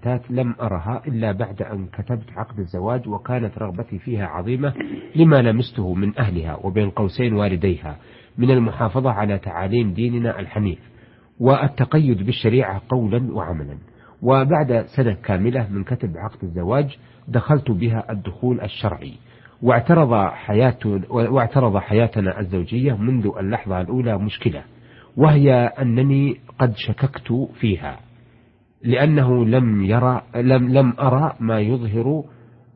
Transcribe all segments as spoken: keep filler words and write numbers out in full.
فتاة لم أرها إلا بعد أن كتبت عقد الزواج، وكانت رغبتي فيها عظيمة لما لمسته من أهلها وبين قوسين والديها من المحافظة على تعاليم ديننا الحنيف والتقيد بالشريعة قولا وعملا. وبعد سنة كاملة من كتب عقد الزواج دخلت بها الدخول الشرعي، واعترض حياة واعترض حياتنا الزوجية منذ اللحظة الأولى مشكلة، وهي أنني قد شككت فيها لأنه لم يرى لم لم أرى ما يظهر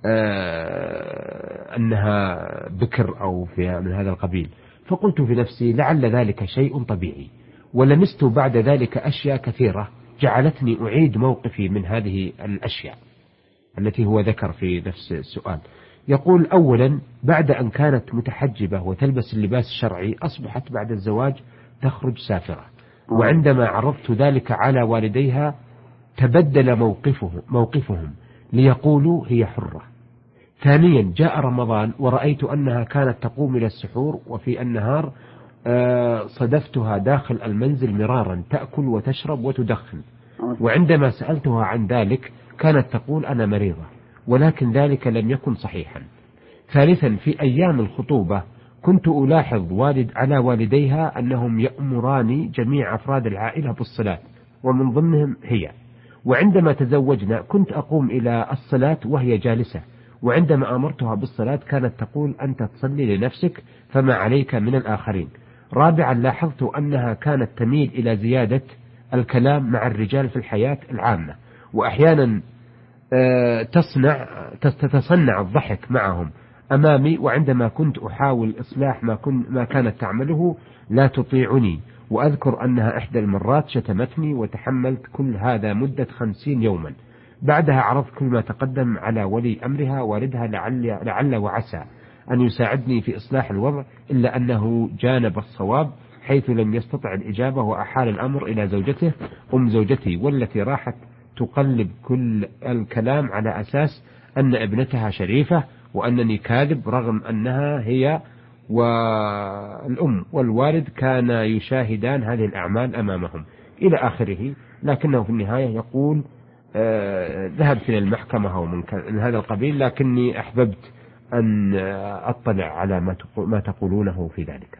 آه أنها بكر أو في من هذا القبيل. فقلت في نفسي لعل ذلك شيء طبيعي، ولمست بعد ذلك أشياء كثيرة جعلتني أعيد موقفي من هذه الأشياء التي هو ذكر في نفس السؤال. يقول: أولا، بعد أن كانت متحجبة وتلبس اللباس الشرعي أصبحت بعد الزواج تخرج سافرة، وعندما عرضت ذلك على والديها تبدل موقفهم, موقفهم ليقولوا هي حرة. ثانيا، جاء رمضان ورأيت أنها كانت تقوم إلى السحور، وفي النهار صدفتها داخل المنزل مرارا تأكل وتشرب وتدخن، وعندما سألتها عن ذلك كانت تقول أنا مريضة، ولكن ذلك لم يكن صحيحا. ثالثا، في أيام الخطوبة كنت ألاحظ والد على والديها أنهم يأمران جميع أفراد العائلة بالصلاة ومن ضمنهم هي، وعندما تزوجنا كنت أقوم إلى الصلاة وهي جالسة، وعندما أمرتها بالصلاة كانت تقول أنت تصلي لنفسك فما عليك من الآخرين. رابعا، لاحظت أنها كانت تميل إلى زيادة الكلام مع الرجال في الحياة العامة، وأحيانا تصنع تتصنع الضحك معهم أمامي، وعندما كنت أحاول إصلاح ما, كنت ما كانت تعمله لا تطيعني. وأذكر أنها إحدى المرات شتمتني وتحملت كل هذا مدة خمسين يوما. بعدها عرضت كل ما تقدم على ولي أمرها والدها لعل, لعل وعسى أن يساعدني في إصلاح الوضع، إلا أنه جانب الصواب حيث لم يستطع الإجابة، وأحال الأمر إلى زوجته أم زوجتي، والتي راحت تقلب كل الكلام على أساس أن ابنتها شريفة وأنني كاذب، رغم أنها هي والأم والوالد كان يشاهدان هذه الأعمال أمامهم إلى آخره. لكنه في النهاية يقول آه ذهبت إلى المحكمة أو من هذا القبيل، لكني أحببت أن أطلع على ما تقولونه في ذلك.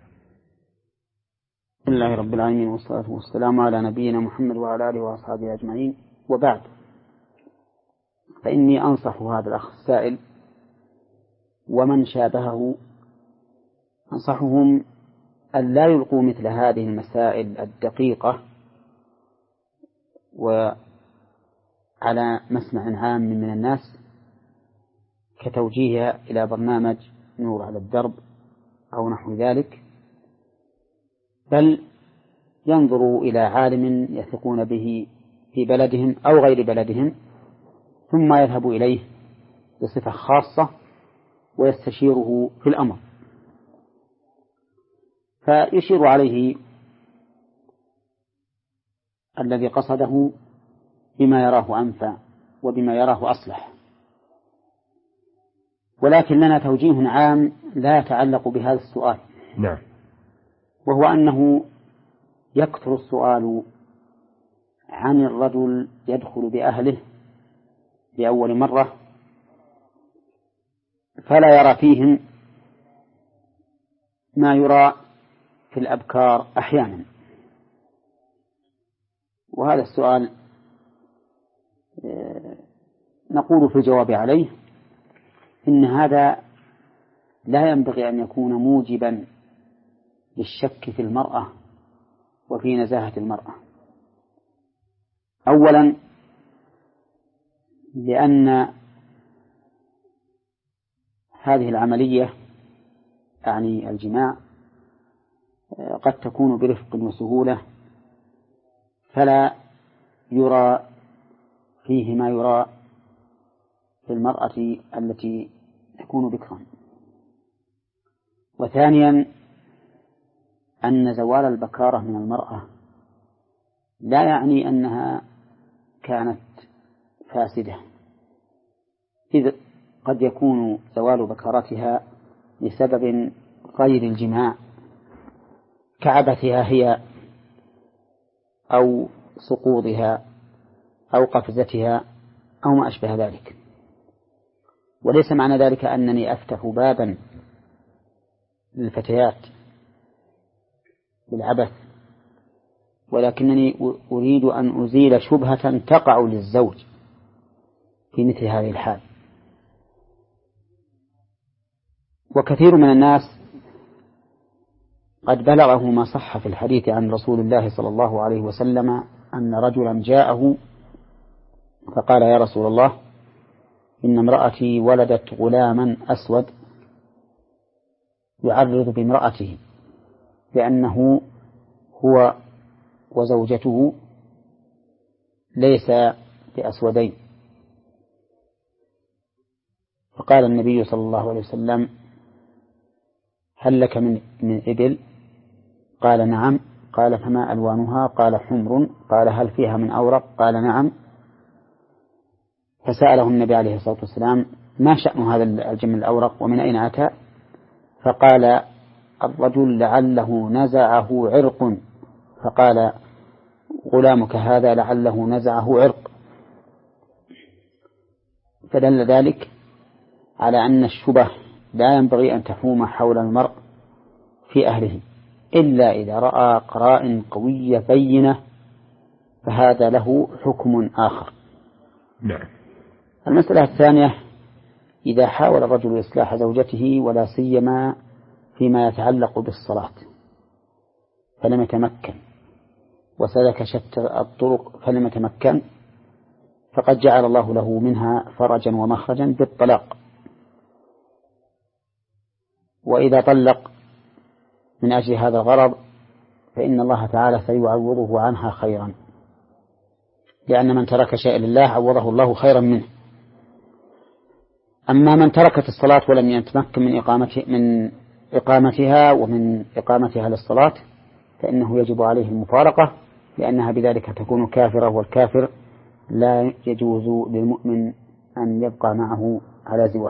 بسم الله رب العالمين، والصلاة والسلام على نبينا محمد وعلى آله وأصحابه أجمعين، وبعد، فإني أنصح هذا الأخ السائل ومن شابهه، أنصحهم أن لا يلقوا مثل هذه المسائل الدقيقة وعلى مسمع عام من الناس كتوجيهها إلى برنامج نور على الدرب أو نحو ذلك، بل ينظروا إلى عالم يثقون به في بلدهم أو غير بلدهم، ثم يذهبوا إليه بصفة خاصة ويستشيره في الأمر، فيشير عليه الذي قصده بما يراه أنفع وبما يراه أصلح. ولكن لنا توجيه عام لا يتعلق بهذا السؤال، نعم، وهو أنه يكثر السؤال عن الرجل يدخل بأهله بأول مرة فلا يرى فيهم ما يرى في الأبكار أحيانا. وهذا السؤال نقول في الجواب عليه إن هذا لا ينبغي أن يكون موجبا للشك في المرأة وفي نزاهة المرأة. أولا، لأن هذه العملية يعني الجماع قد تكون برفق وسهولة، فلا يرى فيه ما يرى في المرأة التي تكون بكرا. وثانيا، أن زوال البكارة من المرأة لا يعني أنها كانت فاسدة، إذ قد يكون زوال بكارتها لسبب غير الجماع كعبثها هي أو سقوطها أو قفزتها أو ما أشبه ذلك. وليس معنى ذلك أنني أفتح بابا للفتيات بالعبث، ولكنني أريد أن أزيل شبهة تقع للزوج في مثل هذه الحال. وكثير من الناس قد بلغه ما صح في الحديث عن رسول الله صلى الله عليه وسلم أن رجلا جاءه فقال: يا رسول الله، إن امرأتي ولدت غلاما أسود يعرض بامرأته لأنه هو وزوجته ليس بأسودين. فقال النبي صلى الله عليه وسلم: هل لك من من إبل؟ قال: نعم. قال: فما ألوانها؟ قال: حمر. قال: هل فيها من أورق؟ قال: نعم. فسأله النبي عليه الصلاة والسلام: ما شأن هذا الجمل الأورق ومن أين أتى؟ فقال الرجل: لعله نزعه عرق. فقال: غلامك هذا لعله نزعه عرق. فدل ذلك على أن الشبه لا ينبغي أن تحوم حول المرء في أهله إلا إذا رأى قرائن قوية بينة، فهذا له حكم آخر. نعم. المسألة الثانية: إذا حاول الرجل إصلاح زوجته ولا سيما فيما يتعلق بالصلاة فلم يتمكن، وسلك شتى الطرق فلم يتمكن، فقد جعل الله له منها فرجا ومخرجا بالطلاق. وإذا طلق من أجل هذا الغرض فإن الله تعالى سيعوضه عنها خيرا، لأن من ترك شيئا لله عوضه الله خيرا منه. أما من تركت الصلاة ولم يتمكن من إقامة من إقامتها ومن إقامتها للصلاة فإنه يجب عليه المفارقة، لأنها بذلك تكون كافرة، والكافر لا يجوز للمؤمن أن يبقى معه على زواج.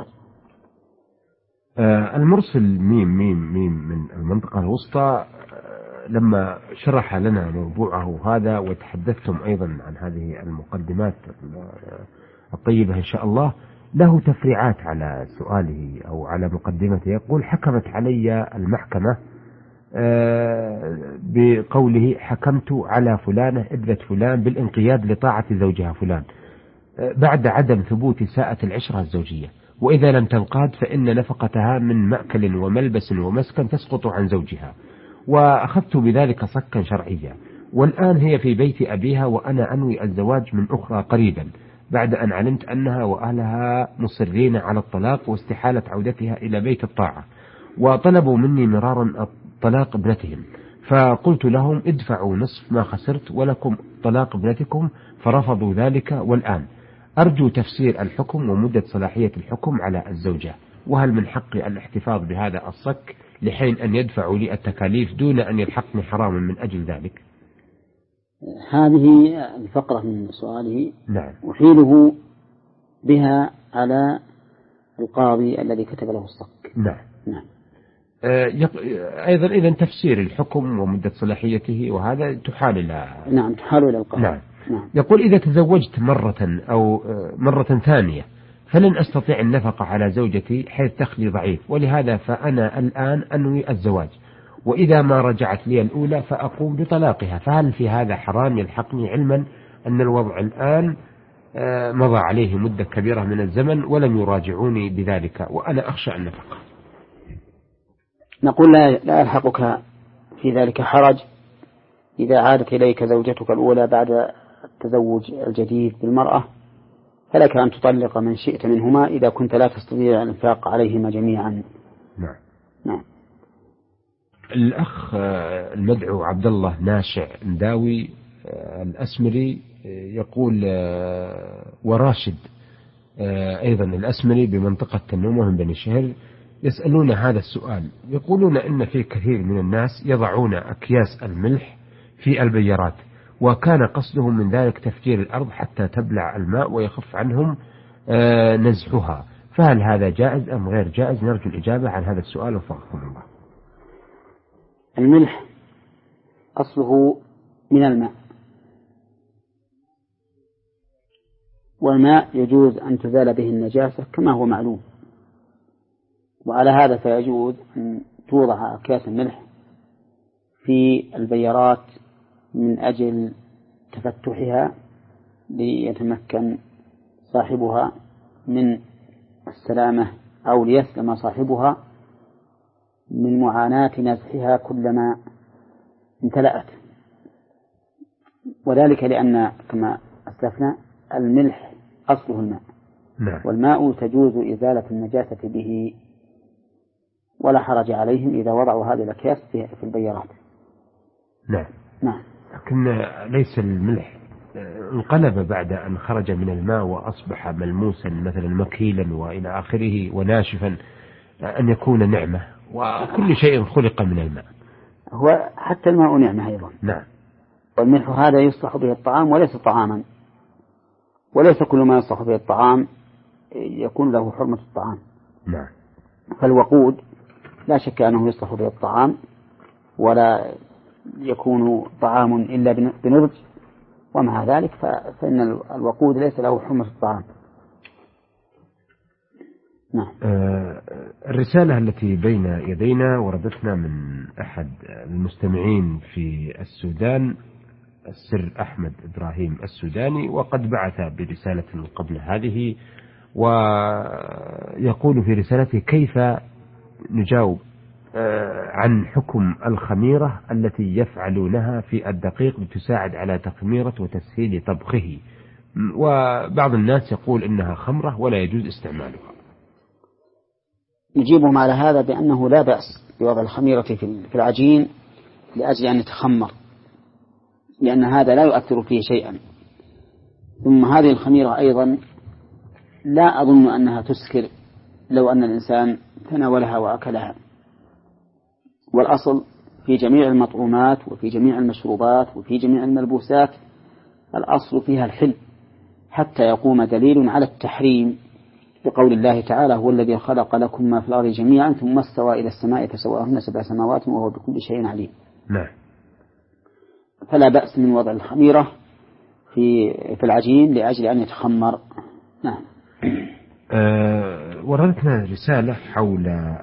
آه المرسل ميم ميم ميم من المنطقة الوسطى آه لما شرح لنا موضوعه هذا وتحدثتم أيضا عن هذه المقدمات الطيبة إن شاء الله، له تفريعات على سؤاله أو على مقدمته. يقول: حكمت علي المحكمة آه بقوله حكمت على فلانة ابنة فلان بالانقياد لطاعة زوجها فلان آه بعد عدم ثبوت ساءة العشرة الزوجية، وإذا لم تنقاد فإن نفقتها من مأكل وملبس ومسكن تسقط عن زوجها، وأخذت بذلك صكا شرعيا، والآن هي في بيت أبيها وأنا أنوي الزواج من أخرى قريبا بعد أن علمت أنها وأهلها مصرين على الطلاق واستحالة عودتها إلى بيت الطاعة، وطلبوا مني مرارا طلاق ابنتهم، فقلت لهم: ادفعوا نصف ما خسرت ولكم طلاق ابنتكم، فرفضوا ذلك. والآن أرجو تفسير الحكم ومدة صلاحية الحكم على الزوجة، وهل من حقي الاحتفاظ بهذا الصك لحين أن يدفعوا لي التكاليف دون أن يلحقني حرام من أجل ذلك؟ هذه الفقرة من سؤاله. نعم. أحيله بها على القاضي الذي كتب له الصك. نعم. نعم. أيضا إذن تفسير الحكم ومدة صلاحيته وهذا تحال إلى نعم تحال إلى القاضي. نعم. نعم. يقول: إذا تزوجت مرة أو مرة ثانية فلن أستطيع النفقة على زوجتي حيث دخلي ضعيف، ولهذا فأنا الآن أنوي الزواج، وإذا ما رجعت لي الأولى فأقوم بطلاقها، فهل في هذا حرام يلحقني علما أن الوضع الآن مضى عليه مدة كبيرة من الزمن ولم يراجعوني بذلك وأنا أخشى النفقة؟ نقول: لا, لا يلحقك في ذلك حرج إذا عادت إليك زوجتك الأولى بعد التزوج الجديد بالمرأة، فلك أن تطلق من شئت منهما إذا كنت لا تستطيع الإنفاق عليهما جميعا. نعم. نعم. الأخ المدعو عبد الله ناشع نداوي الأسمري يقول: وراشد أيضا الأسمري بمنطقة تنومة من بني شهر يسألون هذا السؤال، يقولون إن في كثير من الناس يضعون أكياس الملح في البيارات، وكان قصدهم من ذلك تفجير الأرض حتى تبلع الماء ويخف عنهم نزحها، فهل هذا جائز أم غير جائز؟ نرجو الإجابة عن هذا السؤال وفقكم الله. الملح أصله من الماء، والماء يجوز أن تزال به النجاسة كما هو معلوم. وعلى هذا فيجوز أن توضع أكياس الملح في البيارات من أجل تفتحها ليتمكن صاحبها من السلامة، أو ليسلم صاحبها من معاناة نزحها كلما امتلأت. وذلك لأن كما أسلفنا الملح أصله الماء، نعم. والماء تجوز إزالة النجاسة به، ولا حرج عليهم إذا وضعوا هذه الأكياس في البيارات. نعم. نعم. لكن ليس الملح انقلب بعد أن خرج من الماء وأصبح ملموسا مثلا مكيلا وإلى آخره وناشفا أن يكون نعمة، وكل شيء خلق من الماء. هو حتى الماء نعمة أيضا. نعم. والملح هذا يصلح به الطعام وليس طعاما، وليس كل ما يصلح به الطعام يكون له حرمة الطعام. نعم. فالوقود لا شك أنه يصلح به الطعام، ولا يكون طعام إلا بنضج، ومع ذلك فإن الوقود ليس له حرمة الطعام. نعم. آه الرسالة التي بين يدينا وردتنا من أحد المستمعين في السودان، السر أحمد إبراهيم السوداني، وقد بعث برسالة قبل هذه، ويقول في رسالته: كيف نجاوب عن حكم الخميرة التي يفعلونها في الدقيق لتساعد على تخميرة وتسهيل طبخه، وبعض الناس يقول إنها خمرة ولا يجوز استعمالها. نجيبهم على هذا بأنه لا بأس بوضع الخميرة في العجين لأجل أن يتخمر، لأن هذا لا يؤثر فيه شيئا. ثم هذه الخميرة أيضا لا أظن أنها تسكر لو أن الإنسان تناولها وأكلها. والأصل في جميع المطعومات وفي جميع المشروبات وفي جميع الملبوسات الأصل فيها الحل، حتى يقوم دليل على التحريم بقول الله تعالى: هو الذي خلق لكم ما في الأرض جميعا ثم استوى إلى السماء فسواهن سبع سماوات وهو بكل شيء عليم. نعم. فلا بأس من وضع الخميرة في في العجين لأجل أن يتخمر. نعم. أه وردتنا رسالة حول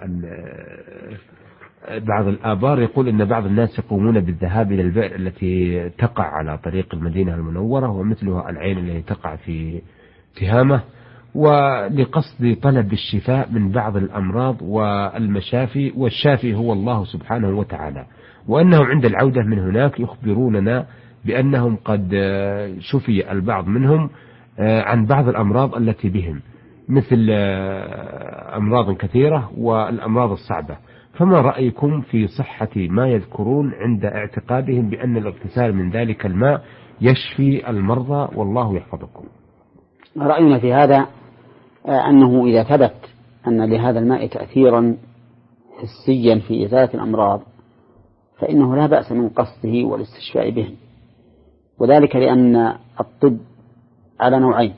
بعض الآبار، يقول إن بعض الناس يقومون بالذهاب إلى البئر التي تقع على طريق المدينة المنورة، ومثلها العين التي تقع في تهامة، ولقصد طلب الشفاء من بعض الأمراض والمشافي، والشافي هو الله سبحانه وتعالى، وأنهم عند العودة من هناك يخبروننا بأنهم قد شفي البعض منهم عن بعض الأمراض التي بهم، مثل أمراض كثيرة والأمراض الصعبة. فما رأيكم في صحة ما يذكرون عند اعتقادهم بأن الاغتسال من ذلك الماء يشفي المرضى، والله يحفظكم؟ رأينا في هذا أنه إذا ثبت أن لهذا الماء تأثيرا حسيا في إزالة الأمراض فإنه لا بأس من قصده والاستشفاء به، وذلك لأن الطب على نوعين: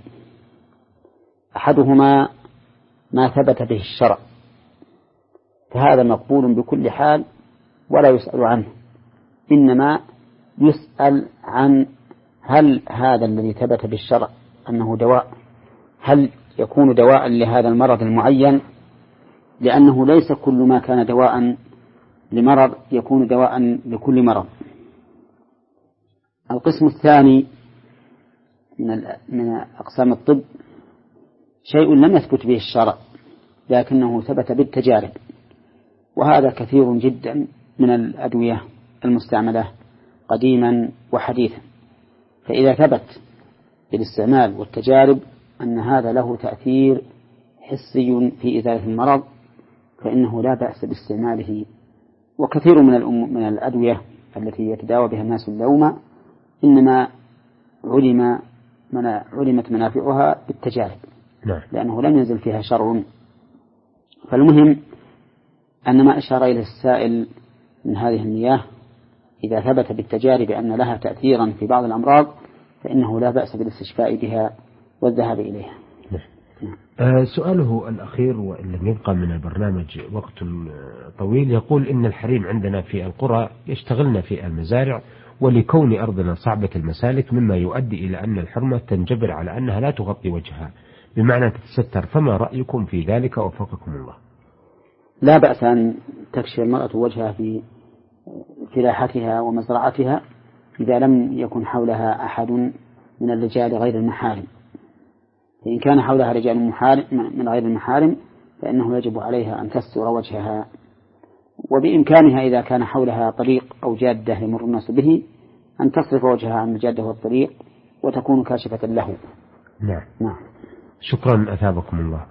أحدهما ما ثبت به الشرع، فهذا مقبول بكل حال ولا يسأل عنه، إنما يسأل عن هل هذا الذي ثبت بالشرع أنه دواء، هل يكون دواء لهذا المرض المعين، لأنه ليس كل ما كان دواء لمرض يكون دواء لكل مرض. القسم الثاني من من أقسام الطب شيء لم يثبت به الشرع لكنه ثبت بالتجارب، وهذا كثير جدا من الأدوية المستعملة قديما وحديثا. فإذا ثبت بالاستعمال والتجارب أن هذا له تأثير حسي في إزالة المرض فإنه لا بأس باستعماله. وكثير من من الأدوية التي يتداوى بها الناس اليوم إنما علم من علمت منافعها بالتجارب، نعم. لأنه لم ينزل فيها شرع. فالمهم أن ما أشار إلى السائل من هذه المياه إذا ثبت بالتجارب أن لها تأثيرا في بعض الأمراض فإنه لا بأس بالاستشفاء بها والذهاب إليها. آه سؤاله الأخير وإن لم يبقى من البرنامج وقت طويل، يقول إن الحريم عندنا في القرى يشتغلن في المزارع ولكون أرضنا صعبة المسالك مما يؤدي إلى أن الحرمة تنجبر على أنها لا تغطي وجهها بمعنى تتستر، فما رأيكم في ذلك وفقكم الله؟ لا بأس أن تكشف المرأة وجهها في فلاحتها ومزرعتها إذا لم يكن حولها أحد من الرجال غير المحارم. فإن كان حولها رجال من غير المحارم فإنه يجب عليها أن تستر وجهها، وبإمكانها إذا كان حولها طريق أو جادة يمر الناس به أن تصرف وجهها عن الجادة والطريق وتكون كاشفة له. نعم. نعم. شكرا أثابكم الله.